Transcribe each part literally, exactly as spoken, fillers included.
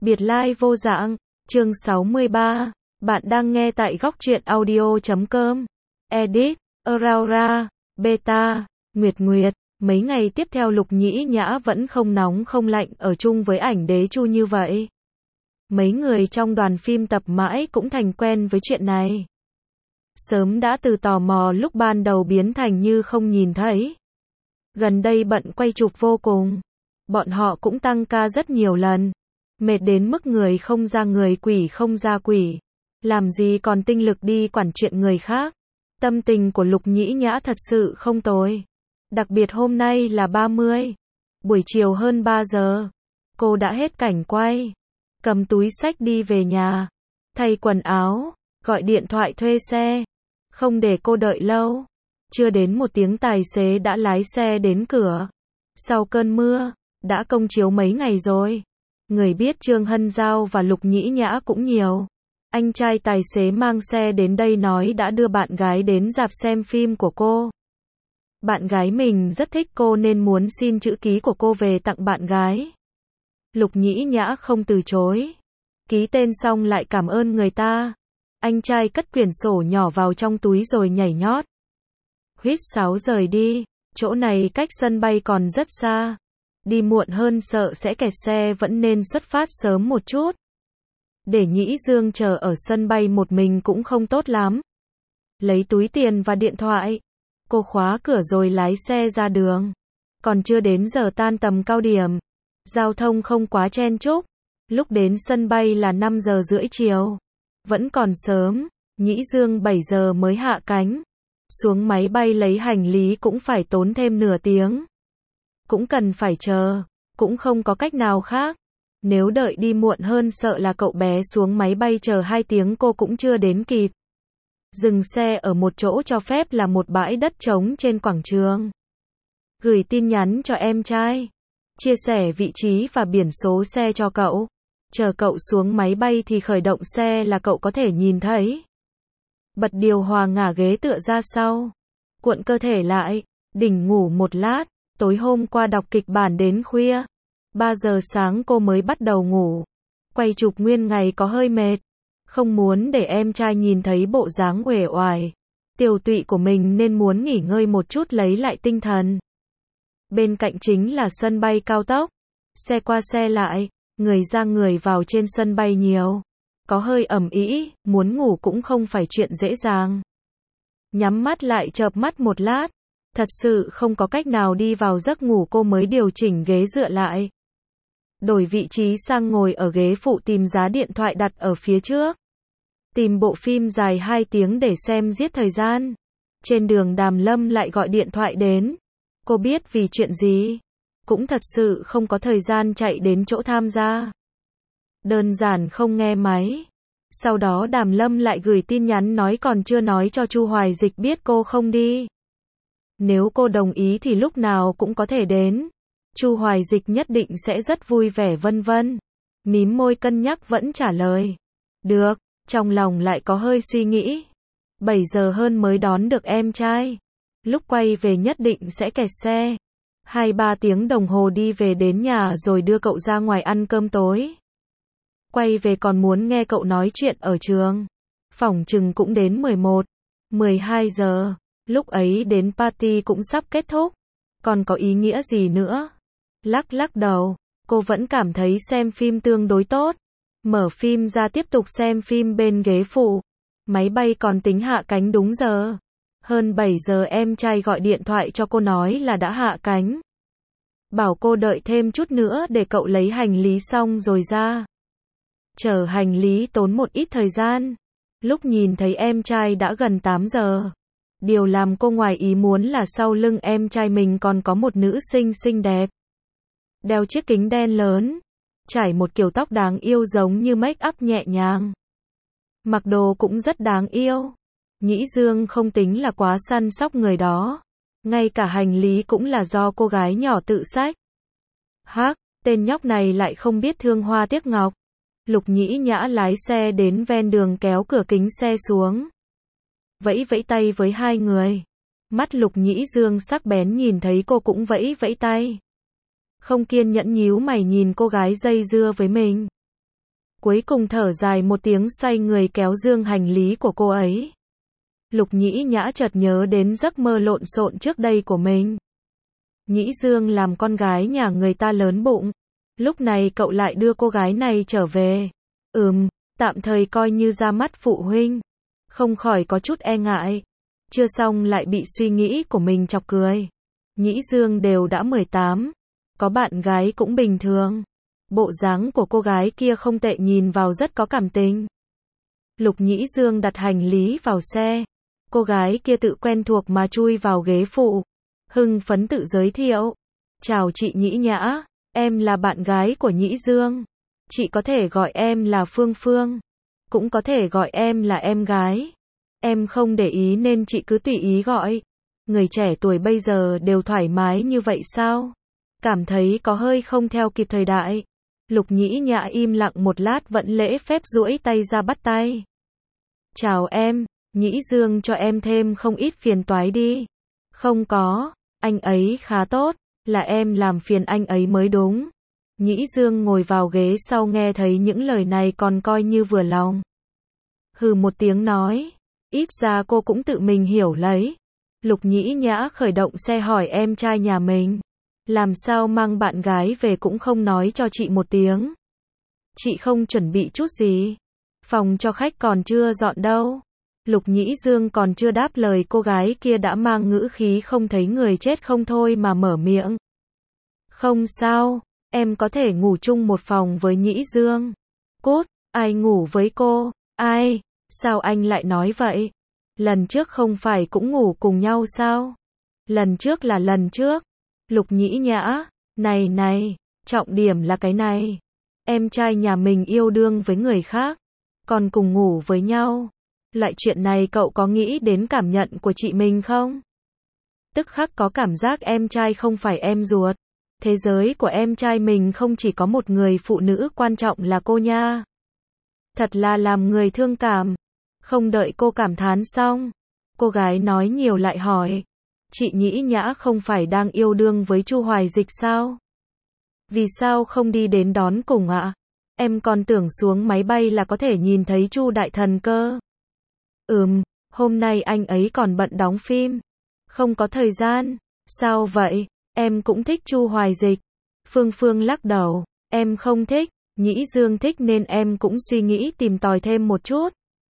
Biệt lai vô dạng, chương sáu mươi ba, bạn đang nghe tại góc truyện audio chấm com. Edit, Aurora, Beta, Nguyệt Nguyệt. Mấy ngày tiếp theo Lục Nhĩ Nhã vẫn không nóng không lạnh ở chung với ảnh đế Chu như vậy. Mấy người trong đoàn phim tập mãi cũng thành quen với chuyện này. Sớm đã từ tò mò lúc ban đầu biến thành như không nhìn thấy. Gần đây bận quay chụp vô cùng. Bọn họ cũng tăng ca rất nhiều lần. Mệt đến mức người không ra người, quỷ không ra quỷ. Làm gì còn tinh lực đi quản chuyện người khác. Tâm tình của Lục Nhĩ Nhã thật sự không tồi. Đặc biệt hôm nay là ba mươi. Buổi chiều hơn ba giờ. Cô đã hết cảnh quay. Cầm túi xách đi về nhà. Thay quần áo. Gọi điện thoại thuê xe. Không để cô đợi lâu. Chưa đến một tiếng tài xế đã lái xe đến cửa. Sau cơn mưa, đã công chiếu mấy ngày rồi. Người biết Trương Hân Giao và Lục Nhĩ Nhã cũng nhiều. Anh trai tài xế mang xe đến đây nói đã đưa bạn gái đến rạp xem phim của cô. Bạn gái mình rất thích cô nên muốn xin chữ ký của cô về tặng bạn gái. Lục Nhĩ Nhã không từ chối. Ký tên xong lại cảm ơn người ta. Anh trai cất quyển sổ nhỏ vào trong túi rồi nhảy nhót. Huýt sáo rời đi. Chỗ này cách sân bay còn rất xa. Đi muộn hơn sợ sẽ kẹt xe, vẫn nên xuất phát sớm một chút. Để Nhĩ Dương chờ ở sân bay một mình cũng không tốt lắm. Lấy túi tiền và điện thoại. Cô khóa cửa rồi lái xe ra đường. Còn chưa đến giờ tan tầm cao điểm. Giao thông không quá chen chúc. Lúc đến sân bay là năm giờ rưỡi chiều. Vẫn còn sớm. Nhĩ Dương bảy giờ mới hạ cánh. Xuống máy bay lấy hành lý cũng phải tốn thêm nửa tiếng. Cũng cần phải chờ. Cũng không có cách nào khác. Nếu đợi đi muộn hơn sợ là cậu bé xuống máy bay chờ hai tiếng cô cũng chưa đến kịp. Dừng xe ở một chỗ cho phép là một bãi đất trống trên quảng trường. Gửi tin nhắn cho em trai. Chia sẻ vị trí và biển số xe cho cậu. Chờ cậu xuống máy bay thì khởi động xe là cậu có thể nhìn thấy. Bật điều hòa, ngả ghế tựa ra sau. Cuộn cơ thể lại. Đỉnh ngủ một lát. Tối hôm qua đọc kịch bản đến khuya. ba giờ sáng cô mới bắt đầu ngủ. Quay chụp nguyên ngày có hơi mệt. Không muốn để em trai nhìn thấy bộ dáng uể oải, tiều tụy của mình nên muốn nghỉ ngơi một chút lấy lại tinh thần. Bên cạnh chính là sân bay cao tốc. Xe qua xe lại, người ra người vào trên sân bay nhiều. Có hơi ầm ĩ, muốn ngủ cũng không phải chuyện dễ dàng. Nhắm mắt lại chợp mắt một lát. Thật sự không có cách nào đi vào giấc ngủ, cô mới điều chỉnh ghế dựa lại. Đổi vị trí sang ngồi ở ghế phụ, tìm giá điện thoại đặt ở phía trước. Tìm bộ phim dài hai tiếng để xem giết thời gian. Trên đường Đàm Lâm lại gọi điện thoại đến. Cô biết vì chuyện gì. Cũng thật sự không có thời gian chạy đến chỗ tham gia. Đơn giản không nghe máy. Sau đó Đàm Lâm lại gửi tin nhắn nói còn chưa nói cho Chu Hoài Dịch biết cô không đi. Nếu cô đồng ý thì lúc nào cũng có thể đến. Chu Hoài Dịch nhất định sẽ rất vui vẻ vân vân. Mím môi cân nhắc vẫn trả lời. Được, trong lòng lại có hơi suy nghĩ. bảy giờ hơn mới đón được em trai. Lúc quay về nhất định sẽ kẹt xe. hai ba tiếng đồng hồ đi về đến nhà rồi đưa cậu ra ngoài ăn cơm tối. Quay về còn muốn nghe cậu nói chuyện ở trường. Phỏng chừng cũng đến mười một, mười hai giờ. Lúc ấy đến party cũng sắp kết thúc. Còn có ý nghĩa gì nữa? Lắc lắc đầu. Cô vẫn cảm thấy xem phim tương đối tốt. Mở phim ra tiếp tục xem phim bên ghế phụ. Máy bay còn tính hạ cánh đúng giờ. Hơn bảy giờ em trai gọi điện thoại cho cô nói là đã hạ cánh. Bảo cô đợi thêm chút nữa để cậu lấy hành lý xong rồi ra. Chở hành lý tốn một ít thời gian. Lúc nhìn thấy em trai đã gần tám giờ. Điều làm cô ngoài ý muốn là sau lưng em trai mình còn có một nữ sinh xinh đẹp. Đeo chiếc kính đen lớn. Trải một kiểu tóc đáng yêu giống như make up nhẹ nhàng. Mặc đồ cũng rất đáng yêu. Nhĩ Dương không tính là quá săn sóc người đó. Ngay cả hành lý cũng là do cô gái nhỏ tự xách. Hắc, tên nhóc này lại không biết thương hoa tiếc ngọc. Lục Nhĩ Nhã lái xe đến ven đường kéo cửa kính xe xuống. Vẫy vẫy tay với hai người. Mắt Lục Nhĩ Dương sắc bén nhìn thấy cô cũng vẫy vẫy tay. Không kiên nhẫn nhíu mày nhìn cô gái dây dưa với mình. Cuối cùng thở dài một tiếng xoay người kéo dương hành lý của cô ấy. Lục Nhĩ Nhã chợt nhớ đến giấc mơ lộn xộn trước đây của mình. Nhĩ Dương làm con gái nhà người ta lớn bụng. Lúc này cậu lại đưa cô gái này trở về. Ừm, tạm thời coi như ra mắt phụ huynh. Không khỏi có chút e ngại. Chưa xong lại bị suy nghĩ của mình chọc cười. Nhĩ Dương đều đã mười tám. Có bạn gái cũng bình thường. Bộ dáng của cô gái kia không tệ, nhìn vào rất có cảm tình. Lục Nhĩ Dương đặt hành lý vào xe. Cô gái kia tự quen thuộc mà chui vào ghế phụ. Hưng phấn tự giới thiệu. Chào chị Nhĩ Nhã, em là bạn gái của Nhĩ Dương. Chị có thể gọi em là Phương Phương. Cũng có thể gọi em là em gái. Em không để ý nên chị cứ tùy ý gọi. Người trẻ tuổi bây giờ đều thoải mái như vậy sao? Cảm thấy có hơi không theo kịp thời đại. Lục Nhĩ Nhã im lặng một lát vẫn lễ phép duỗi tay ra bắt tay. Chào em, Nhĩ Dương cho em thêm không ít phiền toái đi. Không có, anh ấy khá tốt, là em làm phiền anh ấy mới đúng. Nhĩ Dương ngồi vào ghế sau nghe thấy những lời này còn coi như vừa lòng. Hừ một tiếng nói, ít ra cô cũng tự mình hiểu lấy. Lục Nhĩ Nhã khởi động xe hỏi em trai nhà mình. Làm sao mang bạn gái về cũng không nói cho chị một tiếng. Chị không chuẩn bị chút gì. Phòng cho khách còn chưa dọn đâu. Lục Nhĩ Dương còn chưa đáp lời cô gái kia đã mang ngữ khí không thấy người chết không thôi mà mở miệng. Không sao, em có thể ngủ chung một phòng với Nhĩ Dương. Cút, ai ngủ với cô? Ai? Sao anh lại nói vậy? Lần trước không phải cũng ngủ cùng nhau sao? Lần trước là lần trước. Lục Nhĩ Nhã, này này, trọng điểm là cái này. Em trai nhà mình yêu đương với người khác, còn cùng ngủ với nhau. Loại chuyện này cậu có nghĩ đến cảm nhận của chị mình không? Tức khắc có cảm giác em trai không phải em ruột. Thế giới của em trai mình không chỉ có một người phụ nữ quan trọng là cô nha. Thật là làm người thương cảm. Không đợi cô cảm thán xong, cô gái nói nhiều lại hỏi. Chị Nhĩ Nhã không phải đang yêu đương với Chu Hoài Dịch sao? Vì sao không đi đến đón cùng ạ? À? Em còn tưởng xuống máy bay là có thể nhìn thấy Chu đại thần cơ. Ừm, hôm nay anh ấy còn bận đóng phim. Không có thời gian. Sao vậy? Em cũng thích Chu Hoài Dịch. Phương Phương lắc đầu. Em không thích. Nhĩ Dương thích nên em cũng suy nghĩ tìm tòi thêm một chút.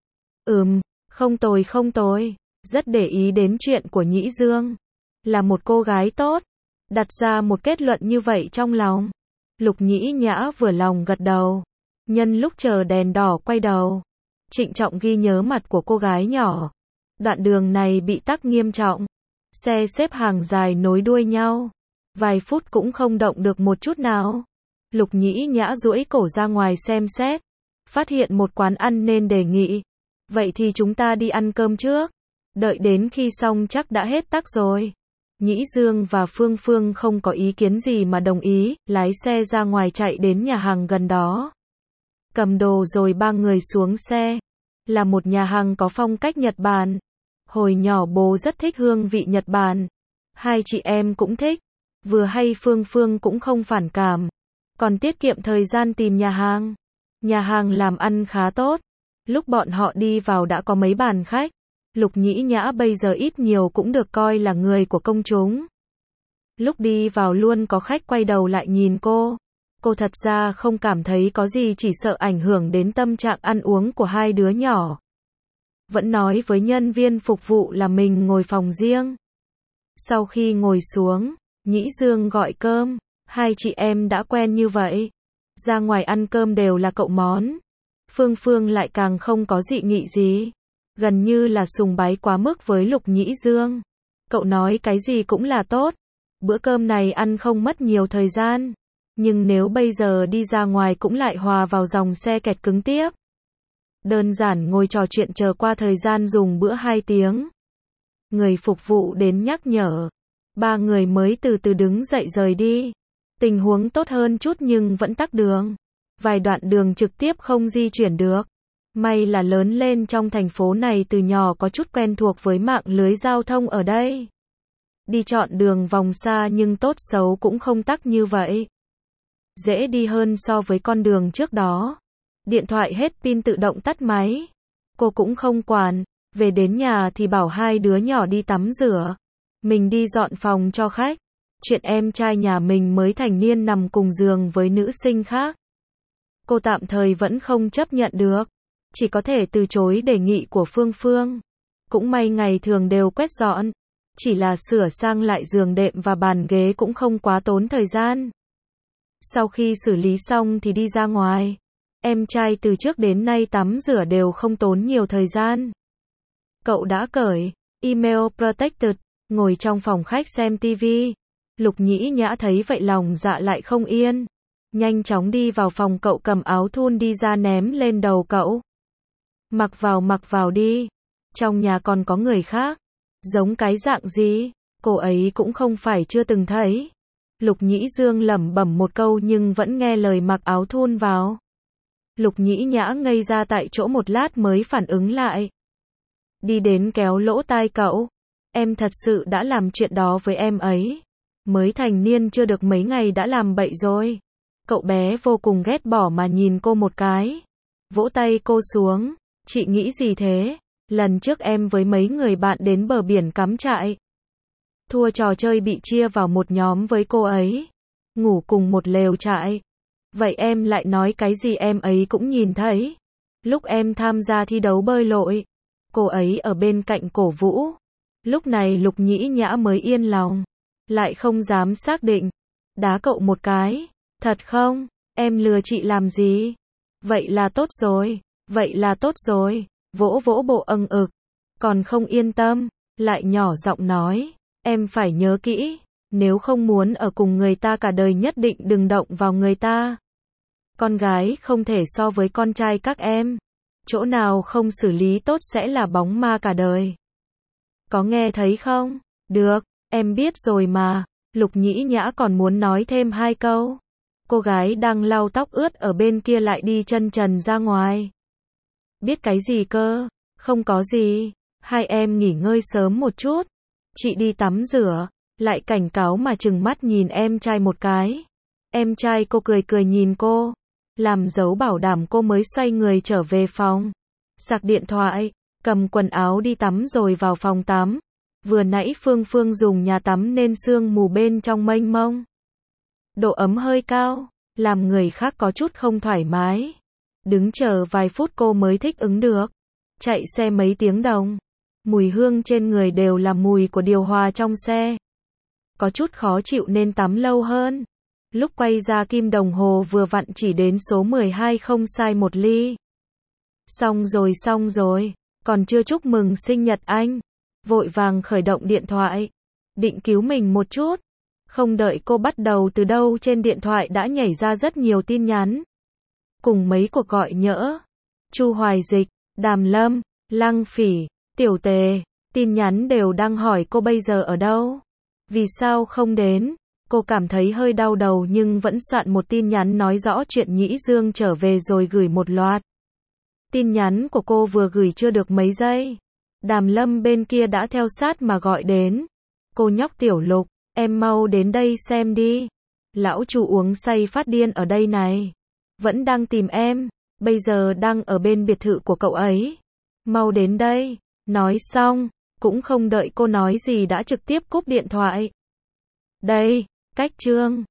Ừm, không tồi không tồi. Rất để ý đến chuyện của Nhĩ Dương. Là một cô gái tốt. Đặt ra một kết luận như vậy trong lòng. Lục Nhĩ Nhã vừa lòng gật đầu. Nhân lúc chờ đèn đỏ quay đầu. Trịnh trọng ghi nhớ mặt của cô gái nhỏ. Đoạn đường này bị tắc nghiêm trọng. Xe xếp hàng dài nối đuôi nhau. Vài phút cũng không động được một chút nào. Lục Nhĩ Nhã duỗi cổ ra ngoài xem xét. Phát hiện một quán ăn nên đề nghị. Vậy thì chúng ta đi ăn cơm trước. Đợi đến khi xong chắc đã hết tắc rồi. Nhĩ Dương và Phương Phương không có ý kiến gì mà đồng ý, lái xe ra ngoài chạy đến nhà hàng gần đó. Cầm đồ rồi ba người xuống xe. Là một nhà hàng có phong cách Nhật Bản. Hồi nhỏ bố rất thích hương vị Nhật Bản. Hai chị em cũng thích. Vừa hay Phương Phương cũng không phản cảm. Còn tiết kiệm thời gian tìm nhà hàng. Nhà hàng làm ăn khá tốt. Lúc bọn họ đi vào đã có mấy bàn khách. Lục Nhĩ Nhã bây giờ ít nhiều cũng được coi là người của công chúng. Lúc đi vào luôn có khách quay đầu lại nhìn cô. Cô thật ra không cảm thấy có gì, chỉ sợ ảnh hưởng đến tâm trạng ăn uống của hai đứa nhỏ. Vẫn nói với nhân viên phục vụ là mình ngồi phòng riêng. Sau khi ngồi xuống, Nhĩ Dương gọi cơm. Hai chị em đã quen như vậy. Ra ngoài ăn cơm đều là cậu món. Phương Phương lại càng không có dị nghị gì. Gần như là sùng bái quá mức với Lục Nhĩ Dương. Cậu nói cái gì cũng là tốt. Bữa cơm này ăn không mất nhiều thời gian. Nhưng nếu bây giờ đi ra ngoài cũng lại hòa vào dòng xe kẹt cứng tiếp. Đơn giản ngồi trò chuyện chờ qua thời gian dùng bữa hai tiếng. Người phục vụ đến nhắc nhở. Ba người mới từ từ đứng dậy rời đi. Tình huống tốt hơn chút nhưng vẫn tắc đường. Vài đoạn đường trực tiếp không di chuyển được. May là lớn lên trong thành phố này từ nhỏ có chút quen thuộc với mạng lưới giao thông ở đây. Đi chọn đường vòng xa nhưng tốt xấu cũng không tắc như vậy. Dễ đi hơn so với con đường trước đó. Điện thoại hết pin tự động tắt máy. Cô cũng không quản, về đến nhà thì bảo hai đứa nhỏ đi tắm rửa. Mình đi dọn phòng cho khách. Chuyện em trai nhà mình mới thành niên nằm cùng giường với nữ sinh khác. Cô tạm thời vẫn không chấp nhận được. Chỉ có thể từ chối đề nghị của Phương Phương. Cũng may ngày thường đều quét dọn. Chỉ là sửa sang lại giường đệm và bàn ghế cũng không quá tốn thời gian. Sau khi xử lý xong thì đi ra ngoài. Em trai từ trước đến nay tắm rửa đều không tốn nhiều thời gian. Cậu đã cởi email protected, ngồi trong phòng khách xem tivi. Lục Nhĩ Nhã thấy vậy lòng dạ lại không yên. Nhanh chóng đi vào phòng cậu cầm áo thun đi ra ném lên đầu cậu. Mặc vào mặc vào đi. Trong nhà còn có người khác. Giống cái dạng gì? Cô ấy cũng không phải chưa từng thấy. Lục Nhĩ Dương lẩm bẩm một câu nhưng vẫn nghe lời mặc áo thun vào. Lục Nhĩ Nhã ngây ra tại chỗ một lát mới phản ứng lại. Đi đến kéo lỗ tai cậu. Em thật sự đã làm chuyện đó với em ấy. Mới thành niên chưa được mấy ngày đã làm bậy rồi. Cậu bé vô cùng ghét bỏ mà nhìn cô một cái. Vỗ tay cô xuống. Chị nghĩ gì thế? Lần trước em với mấy người bạn đến bờ biển cắm trại. Thua trò chơi bị chia vào một nhóm với cô ấy. Ngủ cùng một lều trại. Vậy em lại nói cái gì em ấy cũng nhìn thấy. Lúc em tham gia thi đấu bơi lội. Cô ấy ở bên cạnh cổ vũ. Lúc này Lục Nhĩ Nhã mới yên lòng. Lại không dám xác định. Đá cậu một cái. Thật không? Em lừa chị làm gì? Vậy là tốt rồi. Vậy là tốt rồi. Vỗ vỗ bộ âng ực. Còn không yên tâm. Lại nhỏ giọng nói. Em phải nhớ kỹ. Nếu không muốn ở cùng người ta cả đời nhất định đừng động vào người ta. Con gái không thể so với con trai các em. Chỗ nào không xử lý tốt sẽ là bóng ma cả đời. Có nghe thấy không? Được, em biết rồi mà. Lục Nhĩ Nhã còn muốn nói thêm hai câu. Cô gái đang lau tóc ướt ở bên kia lại đi chân trần ra ngoài. Biết cái gì cơ? Không có gì. Hai em nghỉ ngơi sớm một chút. Chị đi tắm rửa. Lại cảnh cáo mà trừng mắt nhìn em trai một cái. Em trai cô cười cười nhìn cô. Làm dấu bảo đảm cô mới xoay người trở về phòng. Sạc điện thoại. Cầm quần áo đi tắm rồi vào phòng tắm. Vừa nãy Phương Phương dùng nhà tắm nên sương mù bên trong mênh mông. Độ ấm hơi cao. Làm người khác có chút không thoải mái. Đứng chờ vài phút cô mới thích ứng được. Chạy xe mấy tiếng đồng. Mùi hương trên người đều là mùi của điều hòa trong xe. Có chút khó chịu nên tắm lâu hơn. Lúc quay ra kim đồng hồ vừa vặn chỉ đến số mười hai không sai một ly. Xong rồi xong rồi. Còn chưa chúc mừng sinh nhật anh. Vội vàng khởi động điện thoại. Định cứu mình một chút. Không đợi cô bắt đầu từ đâu trên điện thoại đã nhảy ra rất nhiều tin nhắn. Cùng mấy cuộc gọi nhỡ. Chu Hoài Dịch, Đàm Lâm, Lăng Phỉ, Tiểu Tề. Tin nhắn đều đang hỏi cô bây giờ ở đâu. Vì sao không đến. Cô cảm thấy hơi đau đầu nhưng vẫn soạn một tin nhắn nói rõ chuyện Nhĩ Dương trở về rồi gửi một loạt. Tin nhắn của cô vừa gửi chưa được mấy giây. Đàm Lâm bên kia đã theo sát mà gọi đến. Cô nhóc Tiểu Lục, em mau đến đây xem đi. Lão chủ uống say phát điên ở đây này. Vẫn đang tìm em. Bây giờ đang ở bên biệt thự của cậu ấy. Mau đến đây. Nói xong, cũng không đợi cô nói gì đã trực tiếp cúp điện thoại. Đây, cách chương.